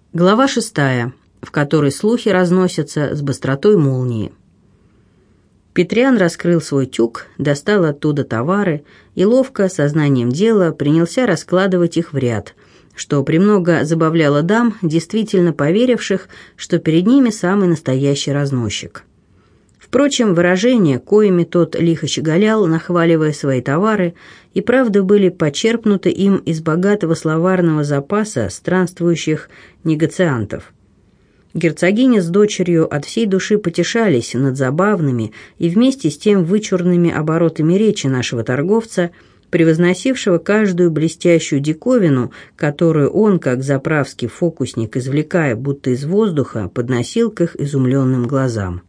Глава 6, в которой слухи разносятся с быстротой молнии. Петрян раскрыл свой тюк, достал оттуда товары и ловко, сознанием дела, принялся раскладывать их в ряд, что премного забавляло дам, действительно поверивших, что перед ними самый настоящий разносчик. Впрочем, выражения, коими тот лихо щеголял, нахваливая свои товары, и правда были почерпнуты им из богатого словарного запаса странствующих негациантов. Герцогиня с дочерью от всей души потешались над забавными и вместе с тем вычурными оборотами речи нашего торговца, превозносившего каждую блестящую диковину, которую он, как заправский фокусник, извлекая будто из воздуха, подносил к их изумленным глазам.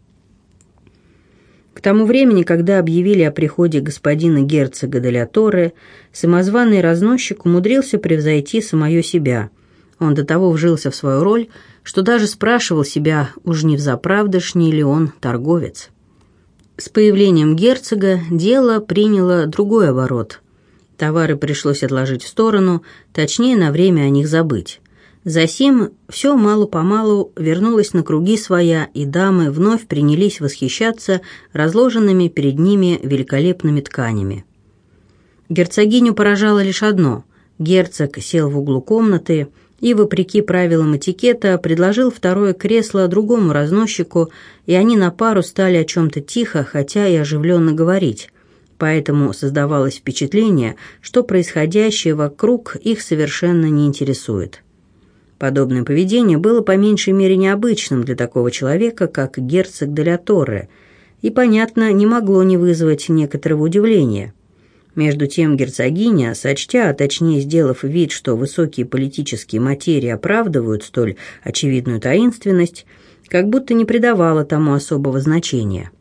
К тому времени, когда объявили о приходе господина герцога де ля Торре, самозваный разносчик умудрился превзойти самое себя. Он до того вжился в свою роль, что даже спрашивал себя, уж не взаправдышний ли он торговец. С появлением герцога дело приняло другой оборот. Товары пришлось отложить в сторону, точнее, на время о них забыть. Засим все мало-помалу вернулось на круги своя, и дамы вновь принялись восхищаться разложенными перед ними великолепными тканями. Герцогиню поражало лишь одно. Герцог сел в углу комнаты и, вопреки правилам этикета, предложил второе кресло другому разносчику, и они на пару стали о чем-то тихо, хотя и оживленно говорить. Поэтому создавалось впечатление, что происходящее вокруг их совершенно не интересует. Подобное поведение было по меньшей мере необычным для такого человека, как герцог де ля Торре, и, понятно, не могло не вызвать некоторого удивления. Между тем герцогиня, сочтя, а точнее сделав вид, что высокие политические материи оправдывают столь очевидную таинственность, как будто не придавала тому особого значения.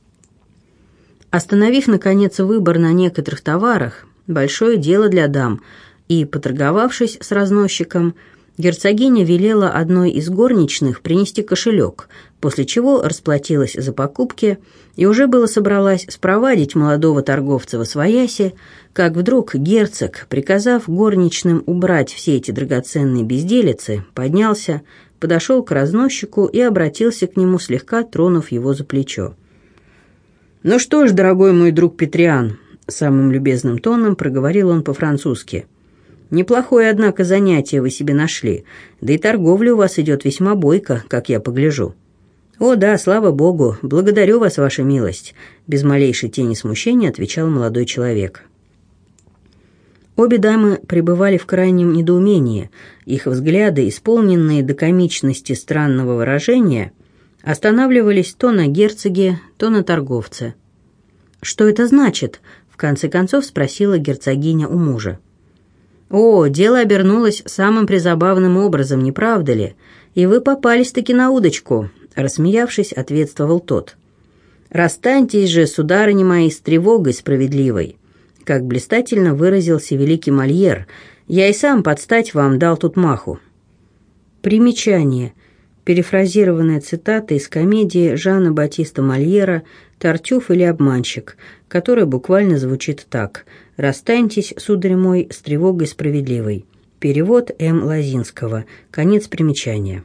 Остановив, наконец, выбор на некоторых товарах, большое дело для дам, и, поторговавшись с разносчиком, герцогиня велела одной из горничных принести кошелек, после чего расплатилась за покупки и уже было собралась спровадить молодого торговца восвояси, как вдруг герцог, приказав горничным убрать все эти драгоценные безделицы, поднялся, подошел к разносчику и обратился к нему, слегка тронув его за плечо. «Ну что ж, дорогой мой друг Петрян», — самым любезным тоном проговорил он по-французски, — «неплохое, однако, занятие вы себе нашли, да и торговля у вас идет весьма бойко, как я погляжу». «О да, слава богу, благодарю вас, ваша милость», — без малейшей тени смущения отвечал молодой человек. Обе дамы пребывали в крайнем недоумении, их взгляды, исполненные до комичности странного выражения, останавливались то на герцоге, то на торговце. «Что это значит?» — в конце концов спросила герцогиня у мужа. «О, дело обернулось самым призабавным образом, не правда ли? И вы попались-таки на удочку», — рассмеявшись, ответствовал тот. «Расстаньтесь же, сударыни мои, с тревогой справедливой. Как блистательно выразился великий Мольер, я и сам под стать вам дал тут маху». Примечание. Перефразированная цитата из комедии Жана Батиста Мольера «Тартюф или обманщик», которая буквально звучит так: «Расстаньтесь, сударь мой, с тревогой справедливой». Перевод М. Лозинского. Конец примечания.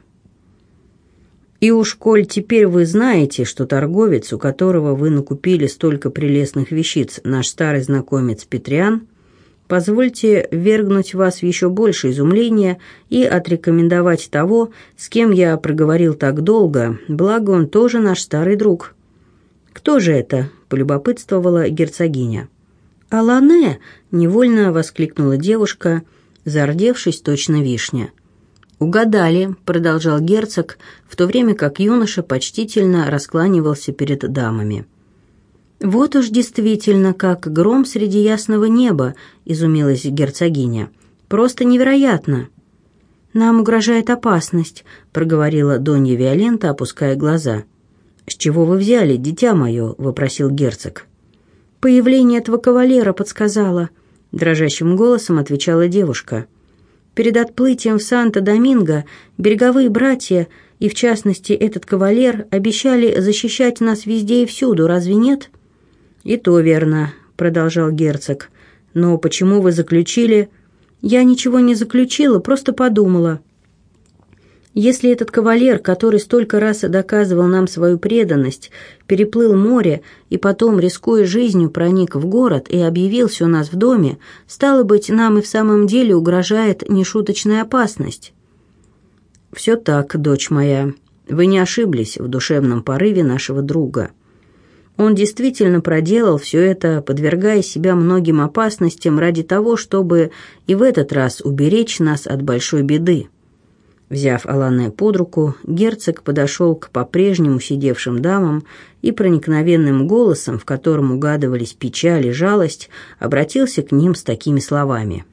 «И уж коль теперь вы знаете, что торговец, у которого вы накупили столько прелестных вещиц, наш старый знакомец Петрян, позвольте ввергнуть вас в еще больше изумления и отрекомендовать того, с кем я проговорил так долго, благо он тоже наш старый друг». «Кто же это?» – полюбопытствовала герцогиня. «Алане!» – невольно воскликнула девушка, зардевшись точно вишня. «Угадали», – продолжал герцог, в то время как юноша почтительно раскланивался перед дамами. «Вот уж действительно, как гром среди ясного неба», — изумилась герцогиня. «Просто невероятно». «Нам угрожает опасность», — проговорила Донья Виолента, опуская глаза. «С чего вы взяли, дитя мое?» — вопросил герцог. «Появление этого кавалера подсказало», — дрожащим голосом отвечала девушка. «Перед отплытием в Санто-Доминго береговые братья, и в частности этот кавалер, обещали защищать нас везде и всюду, разве нет?» «И то верно», — продолжал герцог. «Но почему вы заключили...» «Я ничего не заключила, просто подумала. Если этот кавалер, который столько раз доказывал нам свою преданность, переплыл море и потом, рискуя жизнью, проник в город и объявился у нас в доме, стало быть, нам и в самом деле угрожает нешуточная опасность». «Все так, дочь моя. Вы не ошиблись в душевном порыве нашего друга. Он действительно проделал все это, подвергая себя многим опасностям ради того, чтобы и в этот раз уберечь нас от большой беды». Взяв Алане под руку, герцог подошел к по-прежнему сидевшим дамам и проникновенным голосом, в котором угадывались печаль и жалость, обратился к ним с такими словами.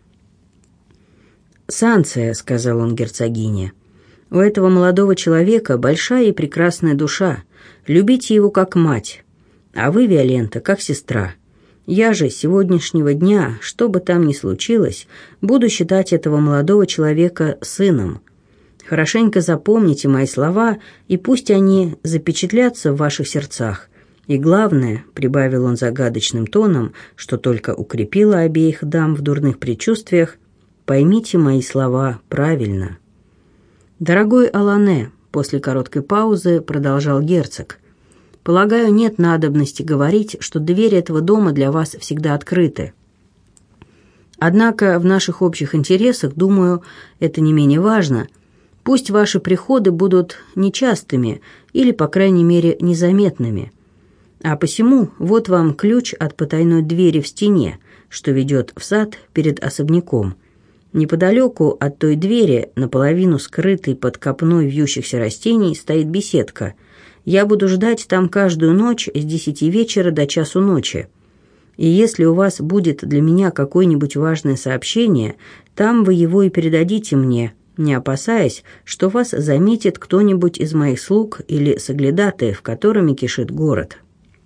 «Санция», — сказал он герцогине, — «у этого молодого человека большая и прекрасная душа. Любите его как мать, а вы, Виолента, как сестра. Я же с сегодняшнего дня, что бы там ни случилось, буду считать этого молодого человека сыном. Хорошенько запомните мои слова, и пусть они запечатлятся в ваших сердцах. И главное, — прибавил он загадочным тоном, что только укрепило обеих дам в дурных предчувствиях, — поймите мои слова правильно». «Дорогой Алане», — после короткой паузы продолжал герцог, — «полагаю, нет надобности говорить, что двери этого дома для вас всегда открыты. Однако в наших общих интересах, думаю, это не менее важно. Пусть ваши приходы будут нечастыми или, по крайней мере, незаметными. А посему вот вам ключ от потайной двери в стене, что ведет в сад перед особняком. Неподалеку от той двери, наполовину скрытой под копной вьющихся растений, стоит беседка. Я буду ждать там каждую ночь с 10 вечера до часу ночи. И если у вас будет для меня какое-нибудь важное сообщение, там вы его и передадите мне, не опасаясь, что вас заметит кто-нибудь из моих слуг или соглядатаев, которыми кишит город».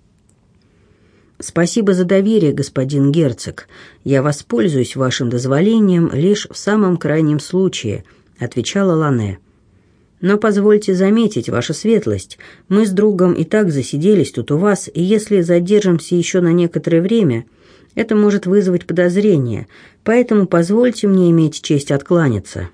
«Спасибо за доверие, господин герцог. Я воспользуюсь вашим дозволением лишь в самом крайнем случае», — отвечала Алане. «Но позвольте заметить, ваша светлость, мы с другом и так засиделись тут у вас, и если задержимся еще на некоторое время, это может вызвать подозрение, поэтому позвольте мне иметь честь откланяться».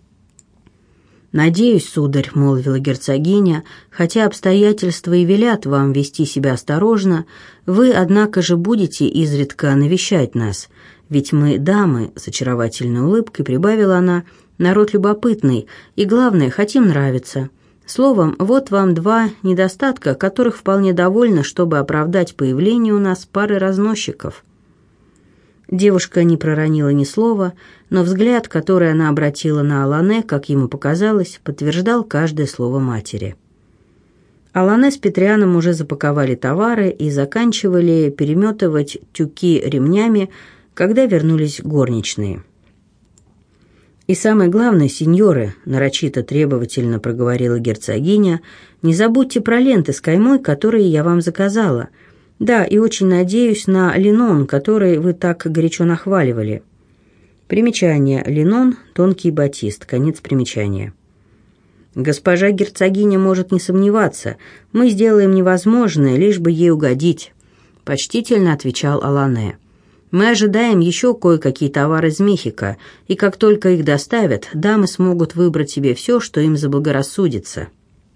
«Надеюсь, сударь», — молвила герцогиня, «хотя обстоятельства и велят вам вести себя осторожно, вы, однако же, будете изредка навещать нас, ведь мы дамы», — с очаровательной улыбкой прибавила она, «народ любопытный, и, главное, хотим нравиться. Словом, вот вам 2 недостатка, которых вполне довольно, чтобы оправдать появление у нас пары разносчиков». Девушка не проронила ни слова, но взгляд, который она обратила на Алане, как ему показалось, подтверждал каждое слово матери. Алане с Петрианом уже запаковали товары и заканчивали переметывать тюки ремнями, когда вернулись горничные. «И самое главное, сеньоры», — нарочито требовательно проговорила герцогиня, «не забудьте про ленты с каймой, которые я вам заказала. Да, и очень надеюсь на линон, который вы так горячо нахваливали». Примечание. Линон – тонкий батист. Конец примечания. «Госпожа герцогиня может не сомневаться. Мы сделаем невозможное, лишь бы ей угодить», – почтительно отвечал Алане. «Мы ожидаем еще кое-какие товары из Мехико, и как только их доставят, дамы смогут выбрать себе все, что им заблагорассудится».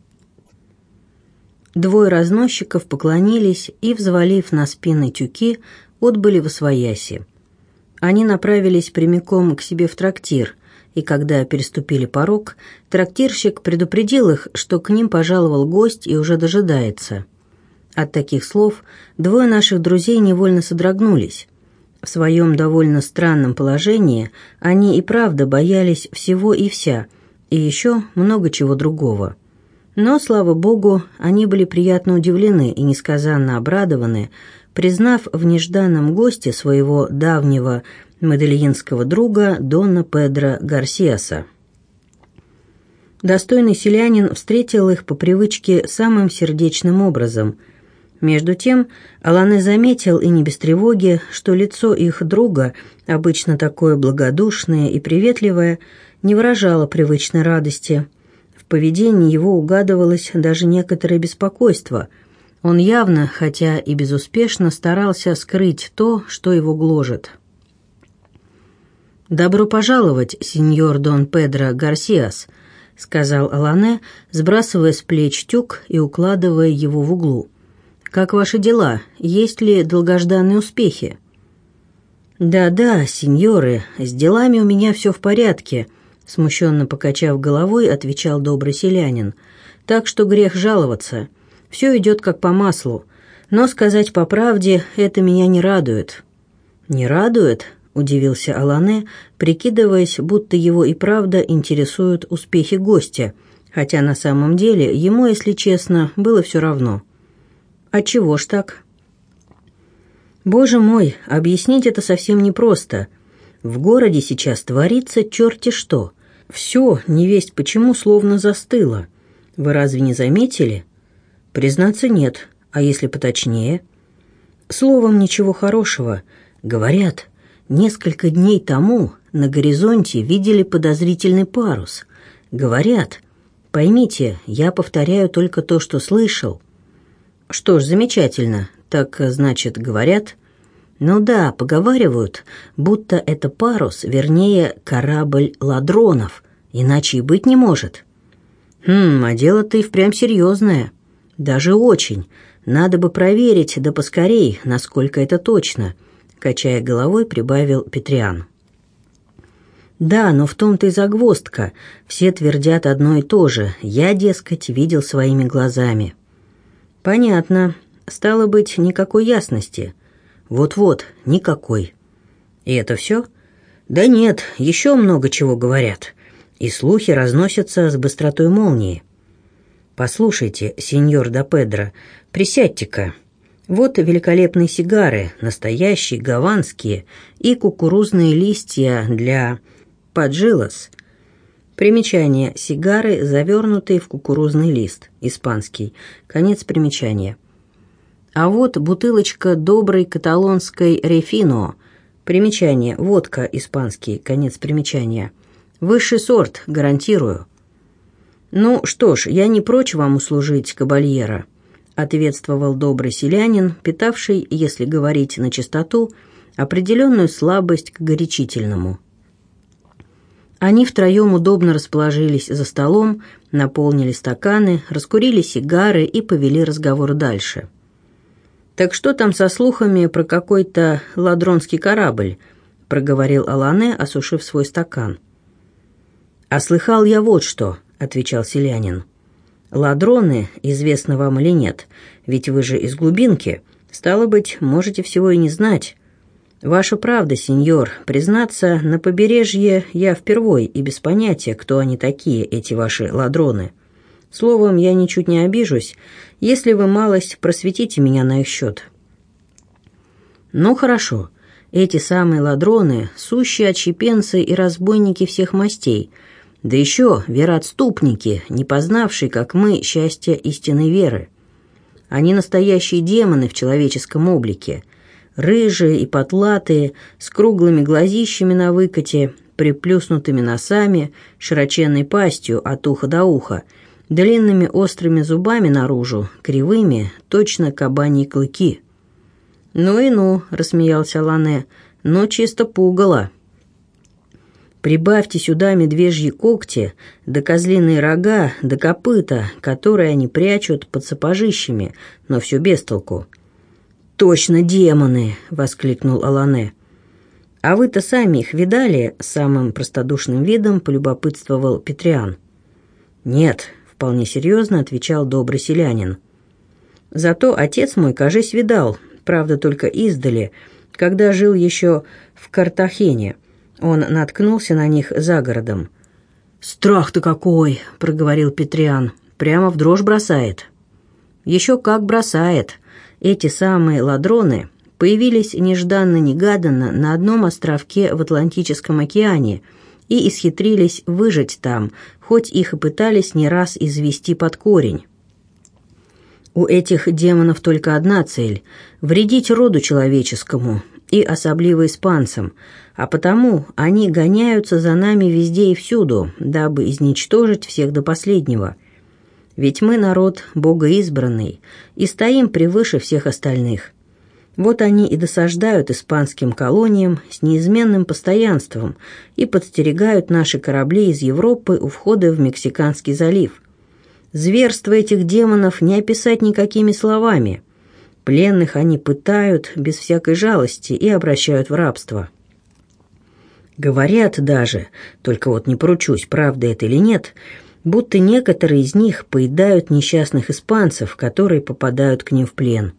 2 разносчиков поклонились и, взвалив на спины тюки, отбыли восвояси. Они направились прямиком к себе в трактир, и когда переступили порог, трактирщик предупредил их, что к ним пожаловал гость и уже дожидается. От таких слов 2 наших друзей невольно содрогнулись. В своем довольно странном положении они и правда боялись всего и вся, и еще много чего другого. Но, слава богу, они были приятно удивлены и несказанно обрадованы, признав в нежданном госте своего давнего медельинского друга Дона Педро Гарсиаса. Достойный селянин встретил их по привычке самым сердечным образом. Между тем Алане заметил, и не без тревоги, что лицо их друга, обычно такое благодушное и приветливое, не выражало привычной радости. В поведении его угадывалось даже некоторое беспокойство. Он явно, хотя и безуспешно, старался скрыть то, что его гложет. «Добро пожаловать, сеньор Дон Педро Гарсиас. — сказал Алане, сбрасывая с плеч тюк и укладывая его в углу. «Как ваши дела? Есть ли долгожданные успехи?» «Да-да, сеньоры, с делами у меня все в порядке», — смущенно покачав головой, отвечал добрый селянин. «Так что грех жаловаться. Все идет как по маслу. Но, сказать по правде, это меня не радует». «Не радует?» — удивился Алане, прикидываясь, будто его и правда интересуют успехи гостя, хотя на самом деле ему, если честно, было все равно. «Отчего ж так?» «Боже мой, объяснить это совсем непросто. В городе сейчас творится черти что. Все, невесть почему, словно застыло. Вы разве не заметили?» «Признаться, нет. А если поточнее?» «Словом, ничего хорошего. Говорят, несколько дней тому на горизонте видели подозрительный парус. Говорят. Поймите, я повторяю только то, что слышал». «Что ж, замечательно. Так, значит, говорят?» «Ну да, поговаривают, будто это парус, вернее, корабль ладронов. Иначе и быть не может». А дело-то и впрямь серьезное. Даже очень. Надо бы проверить, да поскорей, насколько это точно», — качая головой, прибавил Петриан. «Да, но в том-то и загвоздка. Все твердят одно и то же. Я, дескать, видел своими глазами». «Понятно. Стало быть, никакой ясности». «Вот-вот, никакой». «И это все?» «Да нет, еще много чего говорят. И слухи разносятся с быстротой молнии». «Послушайте, сеньор да Педро, присядьте-ка. Вот великолепные сигары, настоящие, гаванские, и кукурузные листья для паджилос». Примечание. Сигары, завернутые в кукурузный лист. Испанский. Конец примечания. А вот бутылочка доброй каталонской рефино. Примечание. Водка, испанский. Конец примечания. Высший сорт, гарантирую. «Ну что ж, я не прочь вам услужить, кабальера», — ответствовал добрый селянин, питавший, если говорить на чистоту, определенную слабость к горячительному. Они втроем удобно расположились за столом, наполнили стаканы, раскурили сигары и повели разговор дальше. «Так что там со слухами про какой-то ладронский корабль?» — проговорил Алане, осушив свой стакан. «А слыхал я вот что», — отвечал селянин. «Ладроны, известно вам или нет, ведь вы же из глубинки, стало быть, можете всего и не знать. Ваша правда, сеньор, признаться, на побережье я впервой и без понятия, кто они такие, эти ваши ладроны. Словом, я ничуть не обижусь, если вы малость просветите меня на их счет». «Ну, хорошо. Эти самые ладроны – сущие отщепенцы и разбойники всех мастей, да еще вероотступники, не познавшие, как мы, счастья истинной веры. Они настоящие демоны в человеческом облике, рыжие и потлатые, с круглыми глазищами на выкате, приплюснутыми носами, широченной пастью от уха до уха, длинными острыми зубами наружу, кривыми, точно кабаньи клыки». «Ну и ну», — рассмеялся Алане, — «но чисто пугало». «Прибавьте сюда медвежьи когти, да козлиные рога, да копыта, которые они прячут под сапожищами, но все без толку». «Точно демоны!» — воскликнул Алане. «А вы-то сами их видали?» — самым простодушным видом полюбопытствовал Петриан. «Нет», — вполне серьезно отвечал добрый селянин. «Зато отец мой, кажись, видал, правда, только издали, когда жил еще в Картахене. Он наткнулся на них за городом». «Страх-то какой!» — проговорил Петриан. «Прямо в дрожь бросает». «Еще как бросает. Эти самые ладроны появились нежданно-негаданно на одном островке в Атлантическом океане и исхитрились выжить там, хоть их и пытались не раз извести под корень. У этих демонов только одна цель – вредить роду человеческому, и особливо испанцам, а потому они гоняются за нами везде и всюду, дабы изничтожить всех до последнего. Ведь мы народ богоизбранный и стоим превыше всех остальных. Вот они и досаждают испанским колониям с неизменным постоянством и подстерегают наши корабли из Европы у входа в Мексиканский залив. Зверство этих демонов не описать никакими словами. Пленных они пытают без всякой жалости и обращают в рабство. Говорят даже, только вот не поручусь, правда это или нет, будто некоторые из них поедают несчастных испанцев, которые попадают к ним в плен.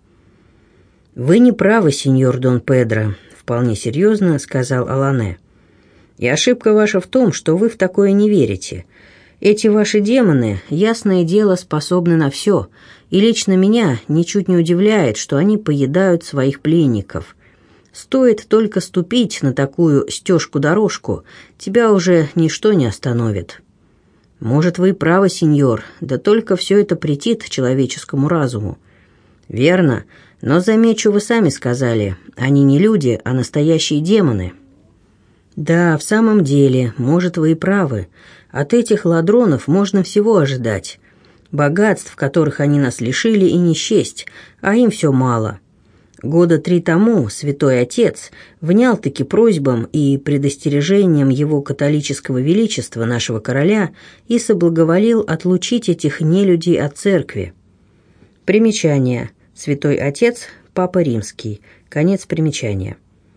«Вы не правы, сеньор Дон Педро», — вполне серьезно сказал Алане. «И ошибка ваша в том, что вы в такое не верите. Эти ваши демоны, ясное дело, способны на все, и лично меня ничуть не удивляет, что они поедают своих пленников. Стоит только ступить на такую стежку-дорожку, тебя уже ничто не остановит». «Может, вы и правы, сеньор, да только все это претит человеческому разуму». «Верно, но, замечу, вы сами сказали, они не люди, а настоящие демоны». «Да, в самом деле, может, вы и правы. От этих ладронов можно всего ожидать. Богатств, которых они нас лишили, и не счесть, а им все мало». Года 3 тому святой отец внял-таки просьбам и предостережениям его католического величества, нашего короля, и соблаговолил отлучить этих нелюдей от церкви. Примечание. Святой отец, Папа Римский. Конец примечания.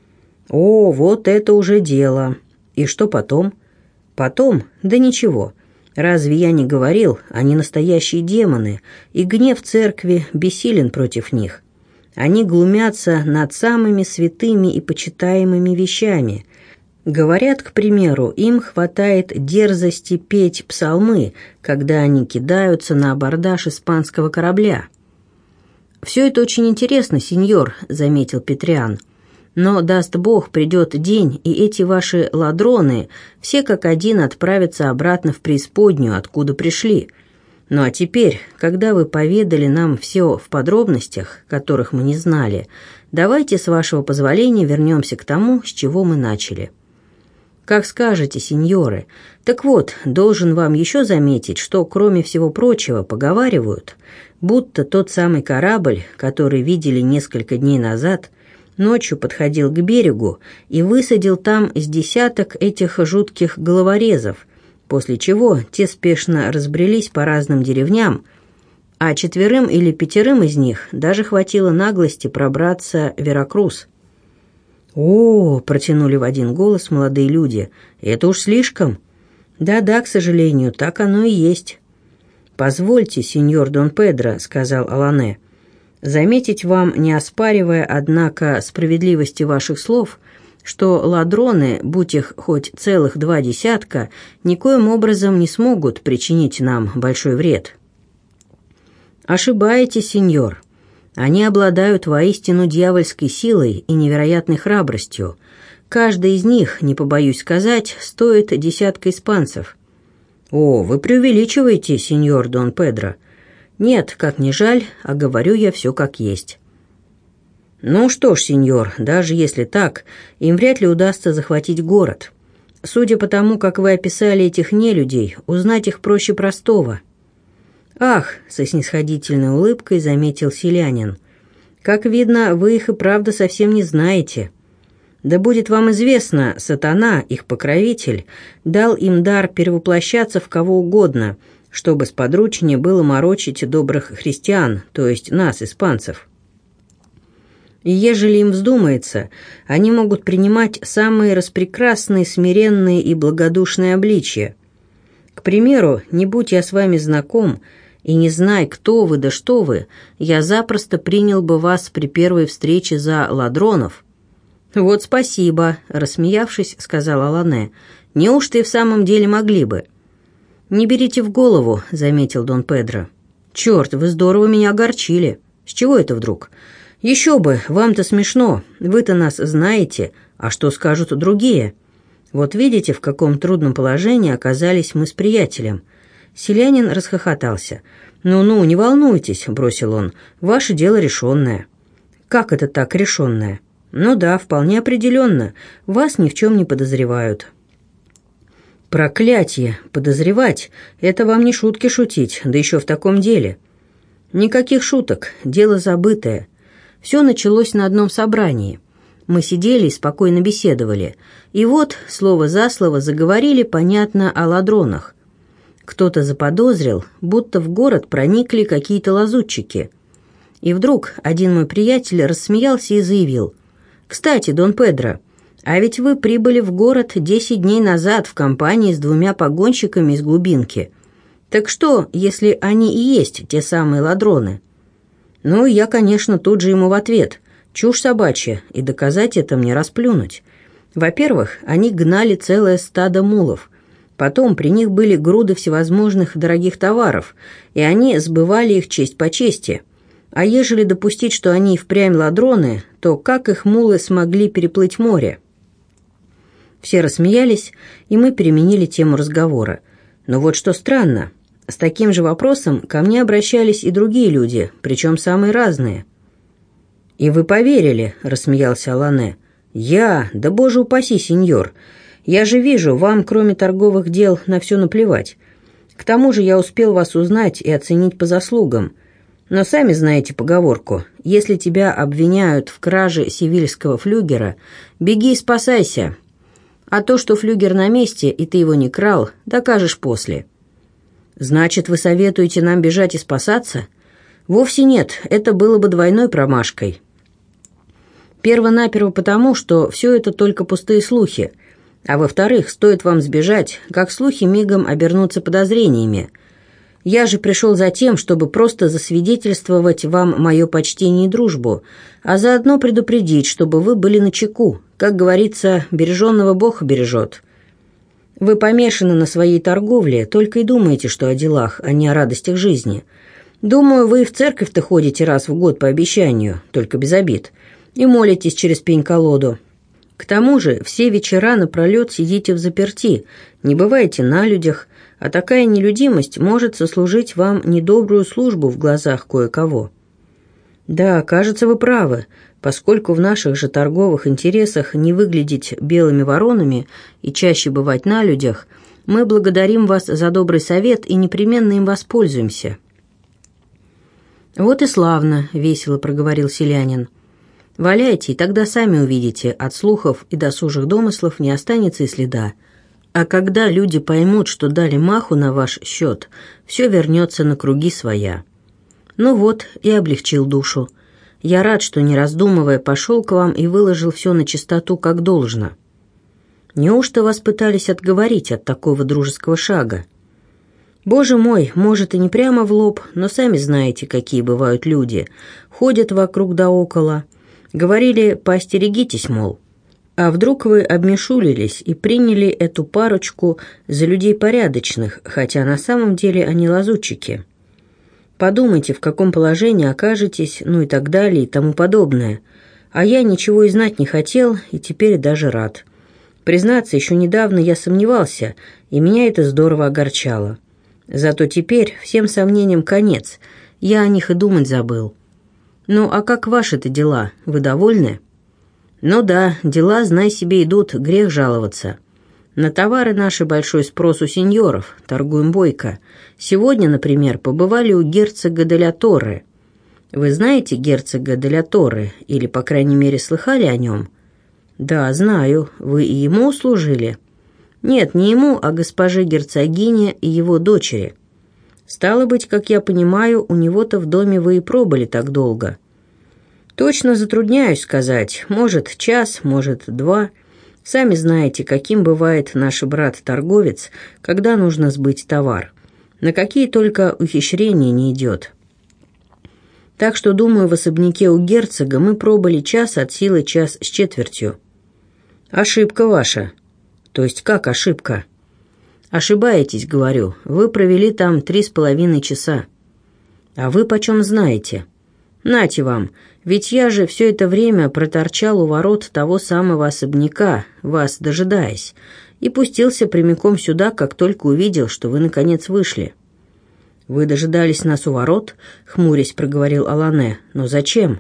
О, вот это уже дело. И что потом? Потом? Да ничего. Разве я не говорил, они настоящие демоны, и гнев церкви бессилен против них. Они глумятся над самыми святыми и почитаемыми вещами. Говорят, к примеру, им хватает дерзости петь псалмы, когда они кидаются на абордаж испанского корабля. «Все это очень интересно, сеньор», — заметил Петриан. «Но, даст Бог, придет день, и эти ваши ладроны все как один отправятся обратно в преисподнюю, откуда пришли. Ну а теперь, когда вы поведали нам все в подробностях, которых мы не знали, давайте, с вашего позволения, вернемся к тому, с чего мы начали». «Как скажете, сеньоры. Так вот, должен вам еще заметить, что, кроме всего прочего, поговаривают, будто тот самый корабль, который видели несколько дней назад, ночью подходил к берегу и высадил там с десяток этих жутких головорезов, после чего те спешно разбрелись по разным деревням, а 4 или 5 из них даже хватило наглости пробраться в Веракрус». «О!» – протянули в один голос молодые люди. «Это уж слишком». «Да-да, к сожалению, так оно и есть». «Позвольте, сеньор Дон Педро», – сказал Алане, – «заметить вам, не оспаривая, однако, справедливости ваших слов, что ладроны, будь их хоть целых 2 десятка, никоим образом не смогут причинить нам большой вред». «Ошибаетесь, сеньор. Они обладают воистину дьявольской силой и невероятной храбростью. Каждый из них, не побоюсь сказать, стоит 10 испанцев». «О, вы преувеличиваете, сеньор Дон Педро». «Нет, как ни жаль, а говорю я все как есть». «Ну что ж, сеньор, даже если так, им вряд ли удастся захватить город. Судя по тому, как вы описали этих нелюдей, узнать их проще простого». «Ах!» — со снисходительной улыбкой заметил селянин. «Как видно, вы их и правда совсем не знаете. Да будет вам известно, сатана, их покровитель, дал им дар перевоплощаться в кого угодно, чтобы сподручнее было морочить добрых христиан, то есть нас, испанцев. И ежели им вздумается, они могут принимать самые распрекрасные, смиренные и благодушные обличия. К примеру, не будь я с вами знаком, и не знай, кто вы да что вы, я запросто принял бы вас при первой встрече за ладронов». «Вот спасибо», — рассмеявшись, сказал Алане. «Неужто и в самом деле могли бы?» «Не берите в голову», — заметил Дон Педро. «Черт, вы здорово меня огорчили. С чего это вдруг? Еще бы, вам-то смешно, вы-то нас знаете, а что скажут другие? Вот видите, в каком трудном положении оказались мы с приятелем». Селянин расхохотался. «Ну-ну, не волнуйтесь», — бросил он, — «ваше дело решенное». «Как это так решенное?» «Ну да, вполне определенно. Вас ни в чем не подозревают». «Проклятие! Подозревать! Это вам не шутки шутить, да еще в таком деле». «Никаких шуток, дело забытое. Все началось на одном собрании. Мы сидели и спокойно беседовали. И вот, слово за слово, заговорили, понятно, о ладронах. Кто-то заподозрил, будто в город проникли какие-то лазутчики. И вдруг один мой приятель рассмеялся и заявил: «Кстати, Дон Педро, а ведь вы прибыли в город 10 дней назад в компании с 2 погонщиками из глубинки. Так что, если они и есть те самые ладроны?» Ну, я, конечно, тут же ему в ответ: «Чушь собачья, и доказать это мне расплюнуть. Во-первых, они гнали целое стадо мулов. Потом при них были груды всевозможных дорогих товаров, и они сбывали их честь по чести. А ежели допустить, что они и впрямь ладроны, то как их мулы смогли переплыть море?» Все рассмеялись, и мы переменили тему разговора. Но вот что странно, с таким же вопросом ко мне обращались и другие люди, причем самые разные. «И вы поверили?» – рассмеялся Алане. «Я? Да боже упаси, сеньор! Я же вижу, вам, кроме торговых дел, на все наплевать. К тому же я успел вас узнать и оценить по заслугам. Но сами знаете поговорку: если тебя обвиняют в краже севильского флюгера, беги и спасайся. А то, что флюгер на месте, и ты его не крал, докажешь после». «Значит, вы советуете нам бежать и спасаться?» «Вовсе нет, это было бы двойной промашкой. Первонаперво потому, что все это только пустые слухи. А во-вторых, стоит вам сбежать, как слухи мигом обернутся подозрениями. Я же пришел за тем, чтобы просто засвидетельствовать вам мое почтение и дружбу, а заодно предупредить, чтобы вы были начеку. Как говорится, береженного Бог бережет. Вы помешаны на своей торговле, только и думаете, что о делах, а не о радостях жизни. Думаю, вы в церковь-то ходите раз в год по обещанию, только без обид, и молитесь через пень-колоду. К тому же все вечера напролет сидите взаперти, не бываете на людях, а такая нелюдимость может сослужить вам недобрую службу в глазах кое-кого». «Да, кажется, вы правы, поскольку в наших же торговых интересах не выглядеть белыми воронами и чаще бывать на людях, мы благодарим вас за добрый совет и непременно им воспользуемся». «Вот и славно», — весело проговорил селянин. «Валяйте, и тогда сами увидите, от слухов и досужих домыслов не останется и следа. А когда люди поймут, что дали маху на ваш счет, все вернется на круги своя». Ну вот, и облегчил душу. Я рад, что, не раздумывая, пошел к вам и выложил все на чистоту, как должно. Неужто вас пытались отговорить от такого дружеского шага? Боже мой, может, и не прямо в лоб, но сами знаете, какие бывают люди. Ходят вокруг да около. Говорили: поостерегитесь, мол. А вдруг вы обмешулились и приняли эту парочку за людей порядочных, хотя на самом деле они лазутчики? Подумайте, в каком положении окажетесь, ну и так далее, и тому подобное. А я ничего и знать не хотел, и теперь даже рад. Признаться, еще недавно я сомневался, и меня это здорово огорчало. Зато теперь всем сомнениям конец, я о них и думать забыл. Ну, а как ваши-то дела? Вы довольны? Ну да, дела, знай себе, идут, грех жаловаться. На товары наши большой спрос у сеньоров, торгуем бойко. Сегодня, например, побывали у герцога де ля Торре. Вы знаете герцога де ля Торре, или, по крайней мере, слыхали о нем? Да, знаю. Вы и ему услужили? Нет, не ему, а госпоже герцогине и его дочери. Стало быть, как я понимаю, у него-то в доме вы и пробыли так долго. Точно затрудняюсь сказать. Может, час, может, 2. Сами знаете, каким бывает наш брат-торговец, когда нужно сбыть товар. На какие только ухищрения не идет. Так что, думаю, в особняке у герцога мы пробыли час от силы 1 час с 1/4. Ошибка ваша. То есть как ошибка? Ошибаетесь, говорю. Вы провели там 3,5 часа. А вы почем знаете? Нате вам, ведь я же все это время проторчал у ворот того самого особняка, вас дожидаясь, и пустился прямиком сюда, как только увидел, что вы наконец вышли. Вы дожидались нас у ворот? Хмурясь проговорил Алане. Но зачем?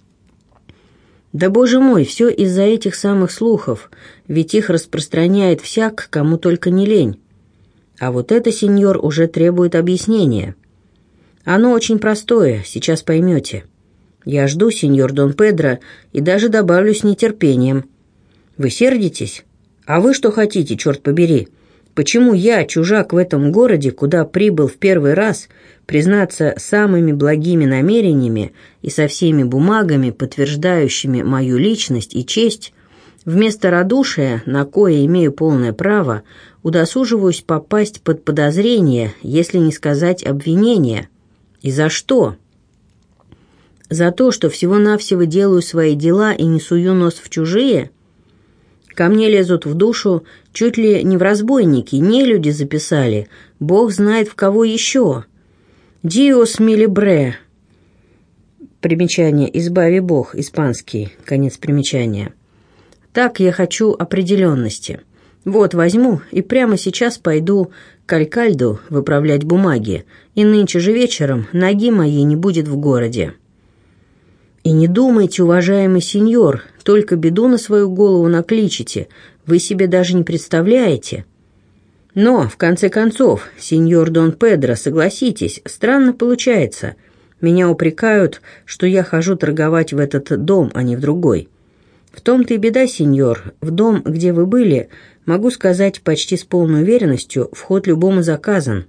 Да, боже мой, все из-за этих самых слухов, ведь их распространяет всяк, кому только не лень. А вот это, сеньор, уже требует объяснения. Оно очень простое, сейчас поймете. Я жду, сеньор Дон Педро, и даже добавлю с нетерпением. Вы сердитесь? А вы что хотите, черт побери? Почему я, чужак в этом городе, куда прибыл в первый раз, признаться, самыми благими намерениями и со всеми бумагами, подтверждающими мою личность и честь, вместо радушия, на кое имею полное право, удосуживаюсь попасть под подозрение, если не сказать обвинение? И за что? За то, что всего-навсего делаю свои дела и не сую нос в чужие? Ко мне лезут в душу чуть ли не в разбойники, нелюди записали, бог знает в кого еще. «Диос милибре». Примечание «Избави Бог», испанский, конец примечания. Так я хочу определенности. Вот возьму и прямо сейчас пойду к Алькальду выправлять бумаги, и нынче же вечером ноги моей не будет в городе. И не думайте, уважаемый сеньор, только беду на свою голову накличите, вы себе даже не представляете. Но, в конце концов, сеньор Дон Педро, согласитесь, странно получается. Меня упрекают, что я хожу торговать в этот дом, а не в другой. В том-то и беда, сеньор, в дом, где вы были, могу сказать почти с полной уверенностью, вход любому заказан.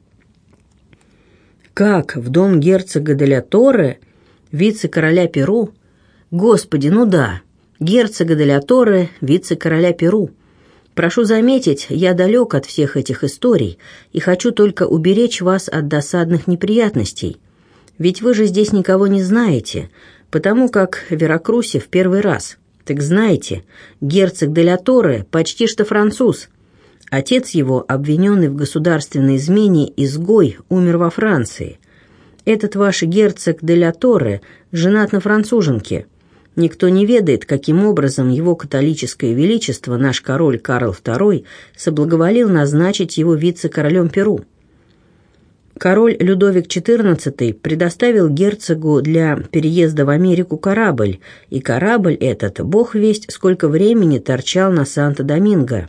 Как, в дом герцога де ля Торре, вице-короля Перу? Господи, ну да, герцога де ля Торре, вице-короля Перу. Прошу заметить, я далек от всех этих историй и хочу только уберечь вас от досадных неприятностей. Ведь вы же здесь никого не знаете, потому как в Веракрусе в первый раз. Так знаете, герцог де ля Торре почти что француз. Отец его, обвиненный в государственной измене изгой, умер во Франции. Этот ваш герцог де ля Торре женат на француженке. Никто не ведает, каким образом его католическое величество, наш король Карл II, соблаговолил назначить его вице-королем Перу. Король Людовик XIV предоставил герцогу для переезда в Америку корабль, и корабль этот, бог весть, сколько времени торчал на Санто-Доминго.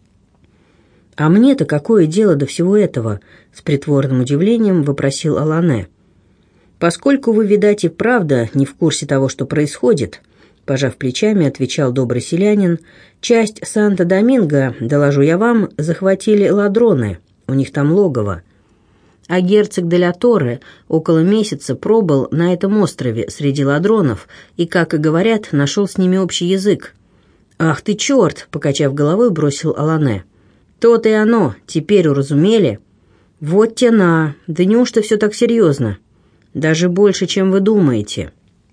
«А мне-то какое дело до всего этого?» — с притворным удивлением вопросил Алане. «Поскольку вы, видать, и правда не в курсе того, что происходит», — пожав плечами, отвечал добрый селянин, «часть Санто-Доминго, доложу я вам, захватили ладроны, у них там логово. А герцог де ля Торре около месяца пробыл на этом острове среди ладронов и, как и говорят, нашел с ними общий язык». «Ах ты черт!» — покачав головой, бросил Алане. «То-то и оно, теперь уразумели?» «Вот тяна, да неужто все так серьезно?» «Даже больше, чем вы думаете».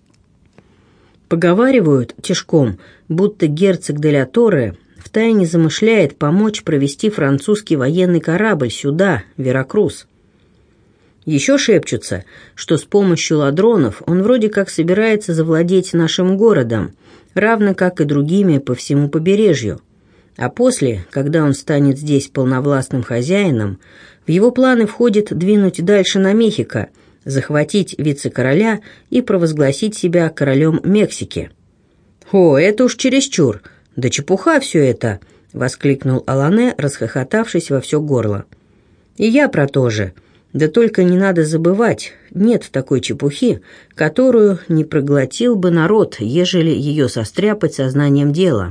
Поговаривают тишком, будто герцог де ля Торре втайне замышляет помочь провести французский военный корабль сюда, в Веракрус. Еще шепчутся, что с помощью ладронов он вроде как собирается завладеть нашим городом, равно как и другими по всему побережью. А после, когда он станет здесь полновластным хозяином, в его планы входит двинуть дальше на Мехико, захватить вице-короля и провозгласить себя королем Мексики. «О, это уж чересчур! Да чепуха все это!» — воскликнул Алане, расхохотавшись во все горло. «И я про то же. Да только не надо забывать, нет такой чепухи, которую не проглотил бы народ, ежели ее состряпать сознанием дела».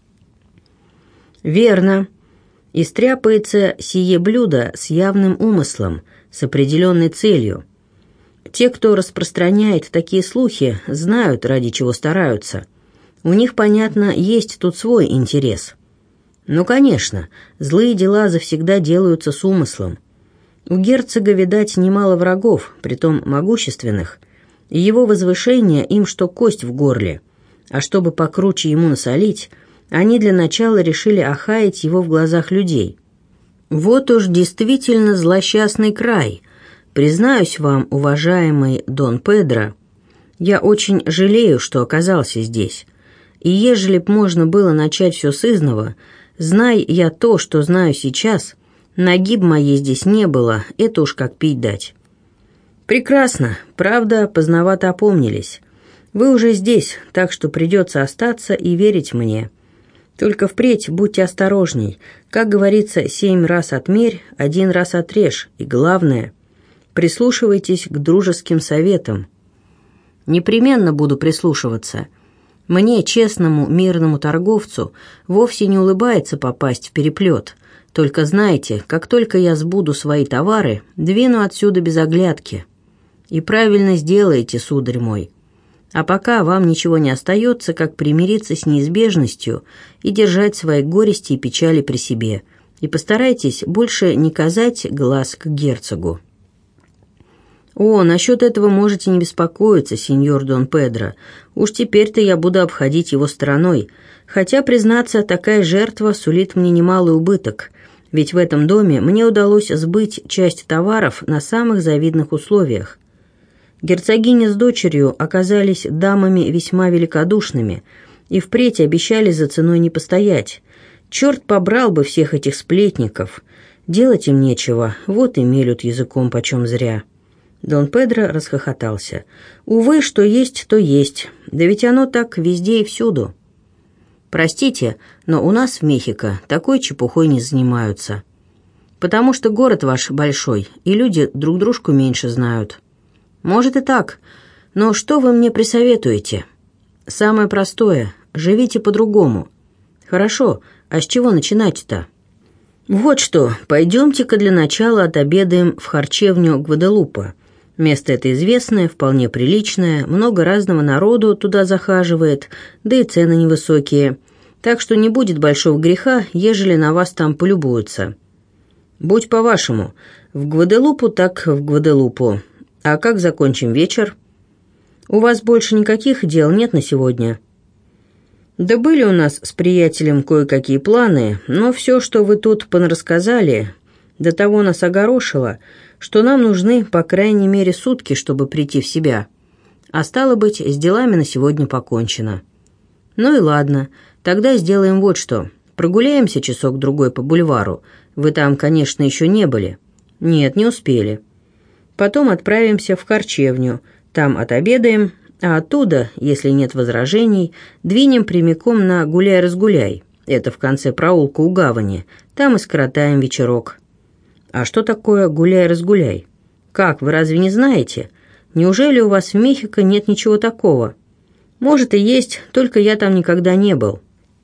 «Верно. И стряпается сие блюдо с явным умыслом, с определенной целью. Те, кто распространяет такие слухи, знают, ради чего стараются. У них, понятно, есть тут свой интерес. Ну, конечно, злые дела завсегда делаются с умыслом. У герцога, видать, немало врагов, притом могущественных, и его возвышение им что кость в горле. А чтобы покруче ему насолить, они для начала решили охаять его в глазах людей. Вот уж действительно злосчастный край. Признаюсь вам, уважаемый Дон Педро, я очень жалею, что оказался здесь. И ежели б можно было начать все с изного, знай я то, что знаю сейчас, ноги б моей здесь не было, это уж как пить дать». «Прекрасно, правда, поздновато опомнились. Вы уже здесь, так что придется остаться и верить мне. Только впредь будьте осторожней. Как говорится, 7 раз отмерь, 1 раз отрежь. И главное, прислушивайтесь к дружеским советам». Непременно буду прислушиваться. Мне, честному, мирному торговцу, вовсе не улыбается попасть в переплет. Только знайте, как только я сбуду свои товары, двину отсюда без оглядки. И правильно сделаете, сударь мой. А пока вам ничего не остается, как примириться с неизбежностью и держать свои горести и печали при себе. И постарайтесь больше не казать глаз к герцогу». «О, насчет этого можете не беспокоиться, сеньор Дон Педро. Уж теперь-то я буду обходить его стороной. Хотя, признаться, такая жертва сулит мне немалый убыток. Ведь в этом доме мне удалось сбыть часть товаров на самых завидных условиях. Герцогиня с дочерью оказались дамами весьма великодушными и впредь обещали за ценой не постоять. Черт побрал бы всех этих сплетников. Делать им нечего, вот и мелют языком почем зря». Дон Педро расхохотался. «Увы, что есть, то есть. Да ведь оно так везде и всюду. Простите, но у нас в Мехико такой чепухой не занимаются. Потому что город ваш большой, и люди друг дружку меньше знают. Может и так, но что вы мне присоветуете? Самое простое – живите по-другому. Хорошо, а с чего начинать-то? Вот что, пойдемте-ка для начала отобедаем в харчевню Гваделупа. Место это известное, вполне приличное, много разного народу туда захаживает, да и цены невысокие, так что не будет большого греха, ежели на вас там полюбуются. Будь по-вашему, в Гваделупу так в Гваделупу. А как закончим вечер? У вас больше никаких дел нет на сегодня?» «Да были у нас с приятелем кое-какие планы, но все, что вы тут понарассказали, до того нас огорошило, что нам нужны по крайней мере сутки, чтобы прийти в себя. А стало быть, с делами на сегодня покончено. Ну и ладно, тогда сделаем вот что. Прогуляемся часок-другой по бульвару. Вы там, конечно, еще не были». «Нет, не успели. Потом отправимся в харчевню, там отобедаем, а оттуда, если нет возражений, двинем прямиком на «Гуляй-разгуляй». Это в конце проулка у гавани. Там и скоротаем вечерок». «А что такое «Гуляй-разгуляй»? Как, вы разве не знаете? Неужели у вас в Мехико нет ничего такого? Может и есть, только я там никогда не был».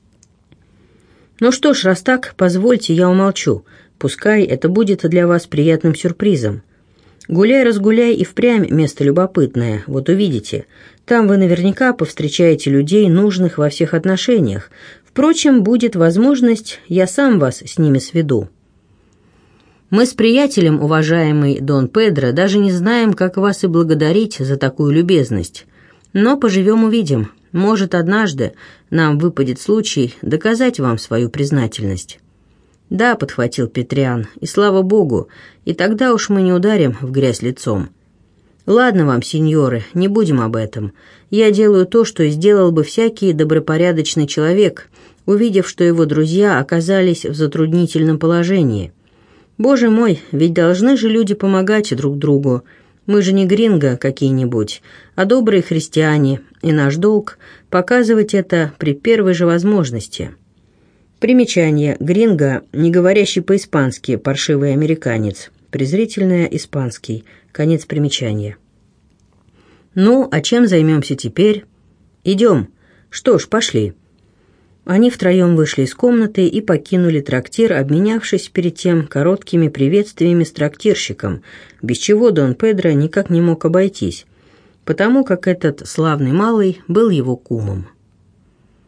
«Ну что ж, раз так, позвольте, я умолчу. Пускай это будет для вас приятным сюрпризом. Гуляй-разгуляй и впрямь место любопытное, вот увидите. Там вы наверняка повстречаете людей, нужных во всех отношениях. Впрочем, будет возможность, я сам вас с ними сведу. Мы с приятелем, уважаемый Дон Педро, даже не знаем, как вас и благодарить за такую любезность. Но поживем-увидим. Может, однажды нам выпадет случай доказать вам свою признательность». «Да», — подхватил Петриан, — «и слава богу, и тогда уж мы не ударим в грязь лицом. Ладно вам, сеньоры, не будем об этом. Я делаю то, что сделал бы всякий добропорядочный человек, увидев, что его друзья оказались в затруднительном положении. Боже мой, ведь должны же люди помогать друг другу. Мы же не гринго какие-нибудь, а добрые христиане, и наш долг – показывать это при первой же возможности». Примечание. Гринго, не говорящий по-испански, паршивый американец. Презрительное испанский. Конец примечания. «Ну, а чем займемся теперь?» «Идем. Что ж, пошли». Они втроем вышли из комнаты и покинули трактир, обменявшись перед тем короткими приветствиями с трактирщиком, без чего Дон Педро никак не мог обойтись, потому как этот славный малый был его кумом.